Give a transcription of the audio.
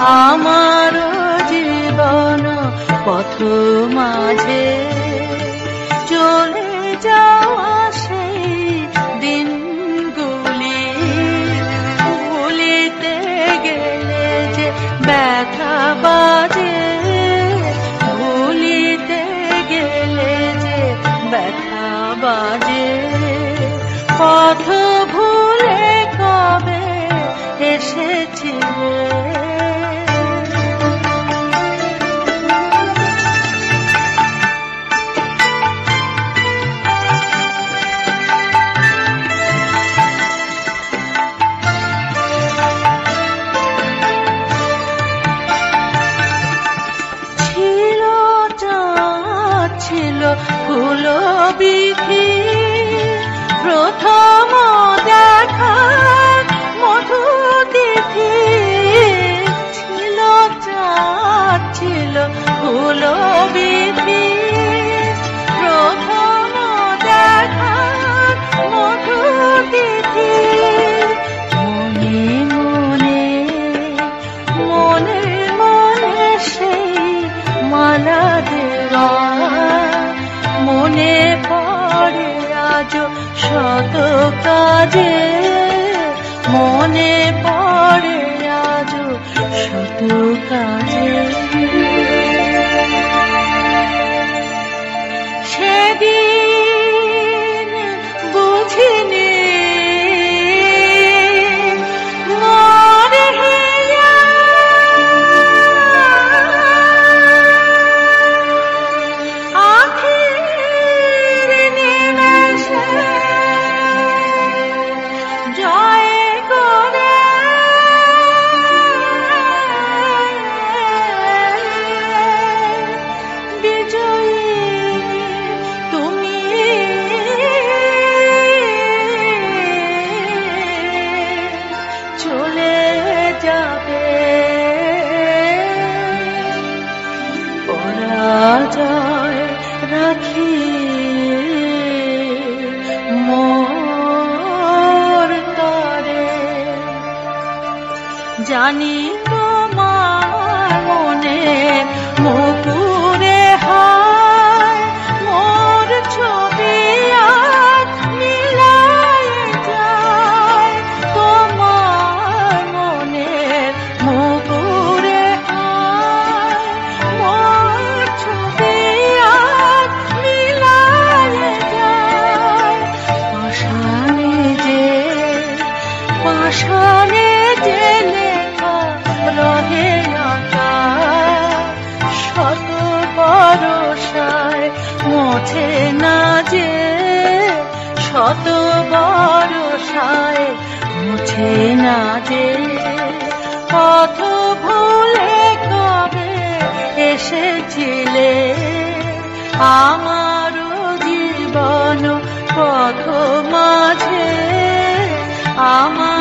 আমার জীবন পথ মাঝে চলে যাওয়া সেই দিনগুলি ভুলিতে গেলে যে ব্যথা বাজে, ভুলিতে গেলে যে ব্যথা বাজে। পথ ভুলে কবে এসেছিলে, ছিল ফুল বিধি প্রথম দেখা মধু তিথি, ছিল চাঁদ ছিল ফুল বিধি প্রথম দেখা মধু তিথি। মনে মনে মনে মনে সেই মালা দেওয়া মনে পড়ে আজ শত কাজে, মনে পড়ে আজ শত কাজে। সেদিন বুঝিনি পরাজয় রাখি মোর তরে, জানি তোমার মনে মুকুরে হায় মোর ছবি আর মিলায় যায়। তোমার মনের মুকুরে হায় মোর ছবি আর মিলায় যায়। পাষাণে যে পাষাণে যে লেখা রহে আঁকা শত বরষায় মোছে না যে, শত বরষায় মোছে না যে। পথ ভুলে কবে এসেছিলে, আমার জীবন পথ মাঝে আমার